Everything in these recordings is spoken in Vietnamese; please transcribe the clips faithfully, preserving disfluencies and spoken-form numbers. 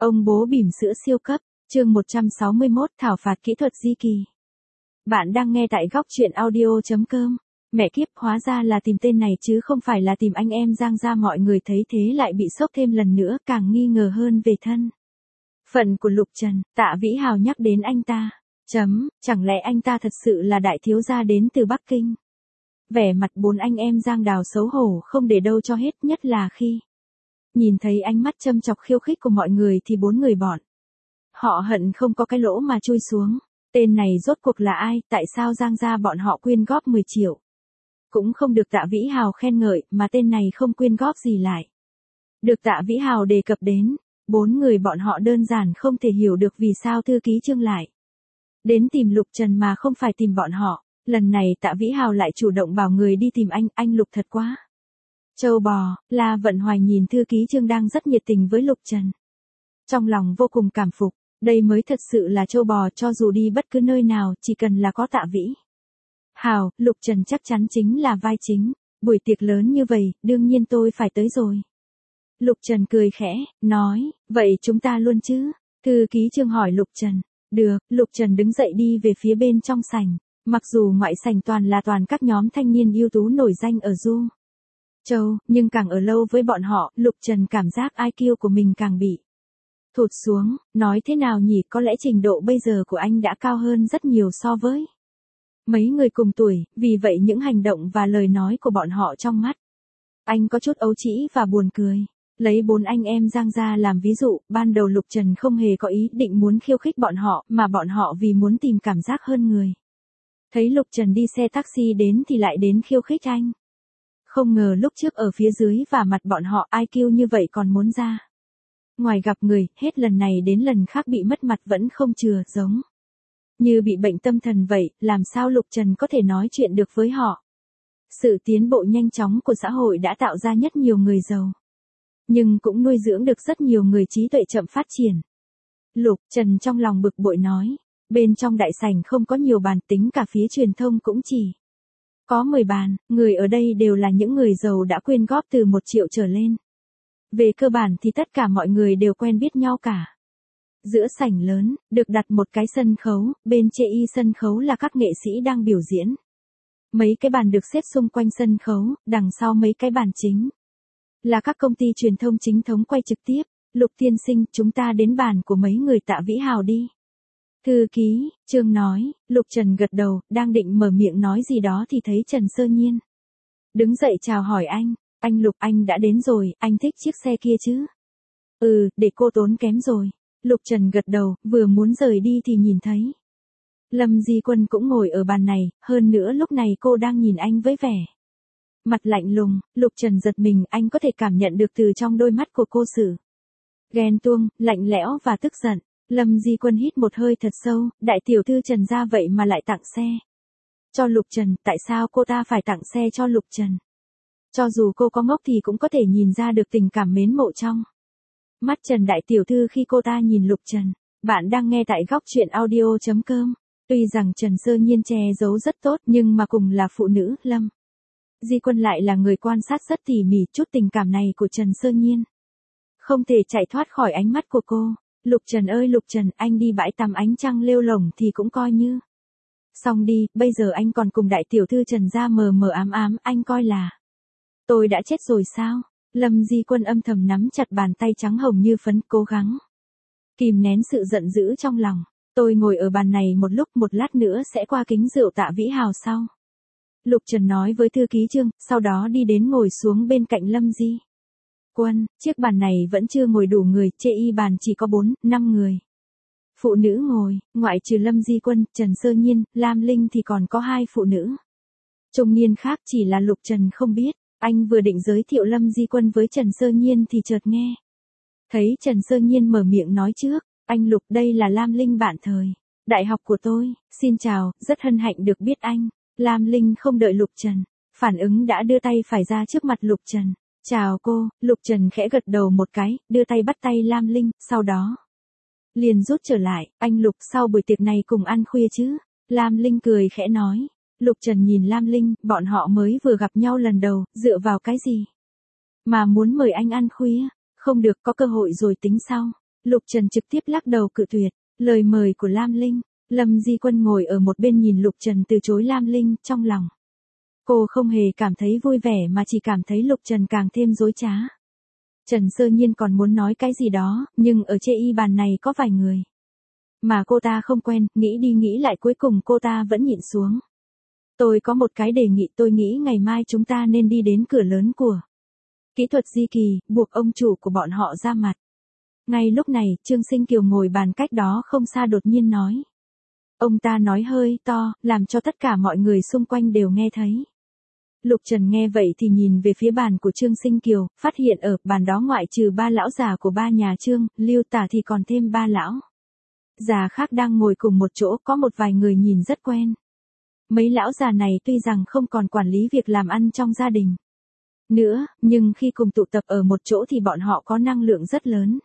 Ông bố bỉm sữa siêu cấp, chương một trăm sáu mươi mốt thảo phạt kỹ thuật di kỳ. Bạn đang nghe tại góc truyện audio chấm com. Mẹ kiếp, hóa ra là tìm tên này chứ không phải là tìm anh em Giang gia. Mọi người thấy thế lại bị sốc thêm lần nữa, càng nghi ngờ hơn về thân phận của Lục Trần. Tạ Vĩ Hào nhắc đến anh ta. Chấm, chẳng lẽ anh ta thật sự là đại thiếu gia đến từ Bắc Kinh? Vẻ mặt bốn anh em Giang Đào xấu hổ không để đâu cho hết, nhất là khi nhìn thấy ánh mắt châm chọc khiêu khích của mọi người thì bốn người bọn họ hận không có cái lỗ mà chui xuống. Tên này rốt cuộc là ai, tại sao Giang gia bọn họ quyên góp mười triệu? Cũng không được Tạ Vĩ Hào khen ngợi, mà tên này không quyên góp gì lại được Tạ Vĩ Hào đề cập đến. Bốn người bọn họ đơn giản không thể hiểu được vì sao thư ký Trương lại đến tìm Lục Trần mà không phải tìm bọn họ. Lần này Tạ Vĩ Hào lại chủ động bảo người đi tìm anh, anh Lục thật quá trâu bò. La Vận Hoài nhìn thư ký Trương đang rất nhiệt tình với Lục Trần, trong lòng vô cùng cảm phục. Đây mới thật sự là trâu bò, cho dù đi bất cứ nơi nào, chỉ cần là có Tạ Vĩ Hào, Lục Trần chắc chắn chính là vai chính. Buổi tiệc lớn như vậy, đương nhiên tôi phải tới rồi. Lục Trần cười khẽ, nói, vậy chúng ta luôn chứ? Thư ký Trương hỏi Lục Trần. Được. Lục Trần đứng dậy đi về phía bên trong sảnh. Mặc dù ngoại sảnh toàn là toàn các nhóm thanh niên ưu tú nổi danh ở Du Châu, nhưng càng ở lâu với bọn họ, Lục Trần cảm giác i kiu của mình càng bị thụt xuống. Nói thế nào nhỉ, có lẽ trình độ bây giờ của anh đã cao hơn rất nhiều so với mấy người cùng tuổi, vì vậy những hành động và lời nói của bọn họ trong mắt anh có chút ấu trĩ và buồn cười. Lấy bốn anh em Giang gia làm ví dụ, ban đầu Lục Trần không hề có ý định muốn khiêu khích bọn họ, mà bọn họ vì muốn tìm cảm giác hơn người. Thấy Lục Trần đi xe taxi đến thì lại đến khiêu khích anh. Không ngờ lúc trước ở phía dưới và mặt bọn họ i kiu như vậy còn muốn ra ngoài gặp người, hết lần này đến lần khác bị mất mặt vẫn không chừa, giống như bị bệnh tâm thần vậy, làm sao Lục Trần có thể nói chuyện được với họ. Sự tiến bộ nhanh chóng của xã hội đã tạo ra nhất nhiều người giàu, nhưng cũng nuôi dưỡng được rất nhiều người trí tuệ chậm phát triển. Lục Trần trong lòng bực bội nói, bên trong đại sảnh không có nhiều bàn, tính cả phía truyền thông cũng chỉ có mười bàn, người ở đây đều là những người giàu đã quyên góp từ một triệu trở lên. Về cơ bản thì tất cả mọi người đều quen biết nhau cả. Giữa sảnh lớn, được đặt một cái sân khấu, bên trên y sân khấu là các nghệ sĩ đang biểu diễn. Mấy cái bàn được xếp xung quanh sân khấu, đằng sau mấy cái bàn chính là các công ty truyền thông chính thống quay trực tiếp. Lục tiên sinh, chúng ta đến bàn của mấy người Tạ Vĩ Hào đi. Thư ký Trương nói. Lục Trần gật đầu, đang định mở miệng nói gì đó thì thấy Trần Sơ Nhiên đứng dậy chào hỏi anh. Anh Lục, anh đã đến rồi, anh thích chiếc xe kia chứ? Ừ, để cô tốn kém rồi. Lục Trần gật đầu, vừa muốn rời đi thì nhìn thấy Lâm Di Quân cũng ngồi ở bàn này, hơn nữa lúc này cô đang nhìn anh với vẻ mặt lạnh lùng. Lục Trần giật mình, anh có thể cảm nhận được từ trong đôi mắt của cô sự ghen tuông, lạnh lẽo và tức giận. Lâm Di Quân hít một hơi thật sâu, đại tiểu thư Trần gia vậy mà lại tặng xe cho Lục Trần, tại sao cô ta phải tặng xe cho Lục Trần? Cho dù cô có ngốc thì cũng có thể nhìn ra được tình cảm mến mộ trong mắt Trần đại tiểu thư khi cô ta nhìn Lục Trần. Bạn đang nghe tại góc truyện audio chấm com. Tuy rằng Trần Sơ Nhiên che giấu rất tốt, nhưng mà cùng là phụ nữ, Lâm Di Quân lại là người quan sát rất tỉ mỉ. Chút tình cảm này của Trần Sơ Nhiên không thể chạy thoát khỏi ánh mắt của cô. Lục Trần ơi Lục Trần, anh đi bãi tắm ánh trăng lêu lổng thì cũng coi như xong đi, bây giờ anh còn cùng đại tiểu thư Trần gia mờ mờ ám ám, anh coi là tôi đã chết rồi sao? Lâm Di Quân âm thầm nắm chặt bàn tay trắng hồng như phấn, cố gắng kìm nén sự giận dữ trong lòng. Tôi ngồi ở bàn này một lúc, một lát nữa sẽ qua kính rượu Tạ Vĩ Hào sau. Lục Trần nói với thư ký Trương, sau đó đi đến ngồi xuống bên cạnh Lâm Di Quân. Chiếc bàn này vẫn chưa ngồi đủ người, chê y bàn chỉ có bốn, năm người phụ nữ ngồi, ngoại trừ Lâm Di Quân, Trần Sơ Nhiên, Lam Linh thì còn có hai phụ nữ trung niên khác, chỉ là Lục Trần không biết. Anh vừa định giới thiệu Lâm Di Quân với Trần Sơ Nhiên thì chợt nghe thấy Trần Sơ Nhiên mở miệng nói trước. Anh Lục, đây là Lam Linh bạn thời đại học của tôi. Xin chào, rất hân hạnh được biết anh. Lam Linh không đợi Lục Trần phản ứng đã đưa tay phải ra trước mặt Lục Trần. Chào cô. Lục Trần khẽ gật đầu một cái, đưa tay bắt tay Lam Linh, sau đó liền rút trở lại. Anh Lục, sau buổi tiệc này cùng ăn khuya chứ? Lam Linh cười khẽ nói. Lục Trần nhìn Lam Linh, bọn họ mới vừa gặp nhau lần đầu, dựa vào cái gì mà muốn mời anh ăn khuya? Không được, có cơ hội rồi tính sau. Lục Trần trực tiếp lắc đầu cự tuyệt, lời mời của Lam Linh. Lâm Di Quân ngồi ở một bên nhìn Lục Trần từ chối Lam Linh, trong lòng. Cô không hề cảm thấy vui vẻ mà chỉ cảm thấy Lục Trần càng thêm dối trá. Trần Sơ Nhiên còn muốn nói cái gì đó, nhưng ở chê y bàn này có vài người. Mà cô ta không quen, nghĩ đi nghĩ lại cuối cùng cô ta vẫn nhịn xuống. Tôi có một cái đề nghị, tôi nghĩ ngày mai chúng ta nên đi đến cửa lớn của kỹ thuật Di Kỳ, buộc ông chủ của bọn họ ra mặt. Ngay lúc này, Trương Sinh Kiều ngồi bàn cách đó không xa đột nhiên nói. Ông ta nói hơi to, làm cho tất cả mọi người xung quanh đều nghe thấy. Lục Trần nghe vậy thì nhìn về phía bàn của Trương Sinh Kiều, phát hiện ở bàn đó ngoại trừ ba lão già của ba nhà Trương, Lưu Tả thì còn thêm ba lão già khác đang ngồi cùng một chỗ, có một vài người nhìn rất quen. Mấy lão già này tuy rằng không còn quản lý việc làm ăn trong gia đình nữa, nhưng khi cùng tụ tập ở một chỗ thì bọn họ có năng lượng rất lớn.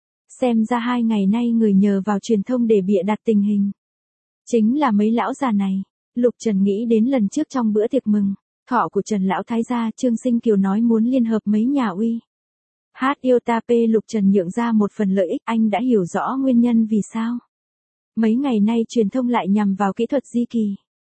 Xem ra hai ngày nay người nhờ vào truyền thông để bịa đặt tình hình. Chính là mấy lão già này. Lục Trần nghĩ đến lần trước trong bữa tiệc mừng, thọ của Trần Lão Thái gia, Trương Sinh Kiều nói muốn liên hợp mấy nhà uy. Hát Iota P Lục Trần nhượng ra một phần lợi ích, anh đã hiểu rõ nguyên nhân vì sao. Mấy ngày nay truyền thông lại nhằm vào kỹ thuật Di Kỳ.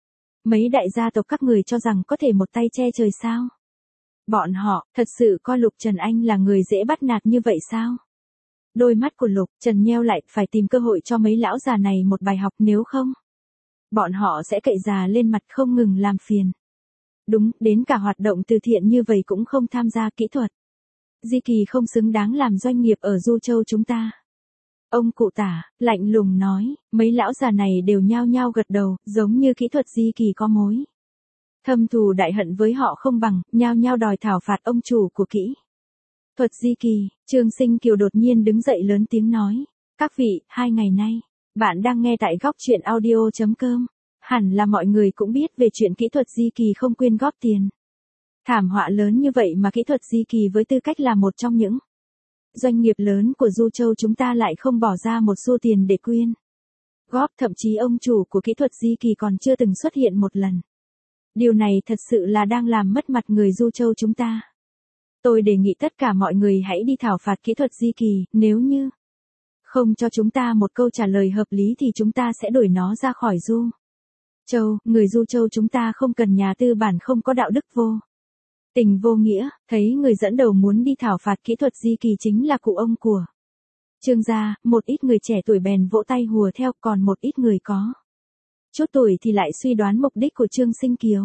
Mấy đại gia tộc các người cho rằng có thể một tay che trời sao? Bọn họ, thật sự coi Lục Trần anh là người dễ bắt nạt như vậy sao? Đôi mắt của Lục Trần nheo lại, phải tìm cơ hội cho mấy lão già này một bài học, nếu không bọn họ sẽ cậy già lên mặt không ngừng làm phiền. Đúng, đến cả hoạt động từ thiện như vậy cũng không tham gia. Kỹ thuật Di Kỳ không xứng đáng làm doanh nghiệp ở Du Châu chúng ta. Ông cụ Tả, lạnh lùng nói, mấy lão già này đều nhao nhao gật đầu, giống như kỹ thuật Di Kỳ có mối thâm thù đại hận với họ không bằng, nhao nhao đòi thảo phạt ông chủ của kỹ thuật Di Kỳ. Trương Sinh Kiều đột nhiên đứng dậy lớn tiếng nói, các vị, hai ngày nay, bạn đang nghe tại góc truyện audio.com. Hẳn là mọi người cũng biết về chuyện kỹ thuật Di Kỳ không quyên góp tiền. Thảm họa lớn như vậy mà kỹ thuật Di Kỳ với tư cách là một trong những doanh nghiệp lớn của Du Châu chúng ta lại không bỏ ra một xu tiền để quyên góp, thậm chí ông chủ của kỹ thuật Di Kỳ còn chưa từng xuất hiện một lần. Điều này thật sự là đang làm mất mặt người Du Châu chúng ta. Tôi đề nghị tất cả mọi người hãy đi thảo phạt kỹ thuật Di Kỳ, nếu như không cho chúng ta một câu trả lời hợp lý thì chúng ta sẽ đuổi nó ra khỏi Du Châu. Người Du Châu chúng ta không cần nhà tư bản không có đạo đức vô tình vô nghĩa. Thấy người dẫn đầu muốn đi thảo phạt kỹ thuật Di Kỳ chính là cụ ông của Trương gia, một ít người trẻ tuổi bèn vỗ tay hùa theo, còn một ít người có chút tuổi thì lại suy đoán mục đích của Trương Sinh Kiều.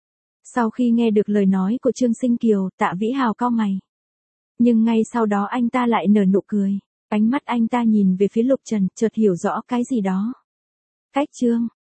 Sau khi nghe được lời nói của Trương Sinh Kiều, Tạ Vĩ Hào cau mày. Nhưng ngay sau đó anh ta lại nở nụ cười. Ánh mắt anh ta nhìn về phía Lục Trần, chợt hiểu rõ cái gì đó. Cách Trương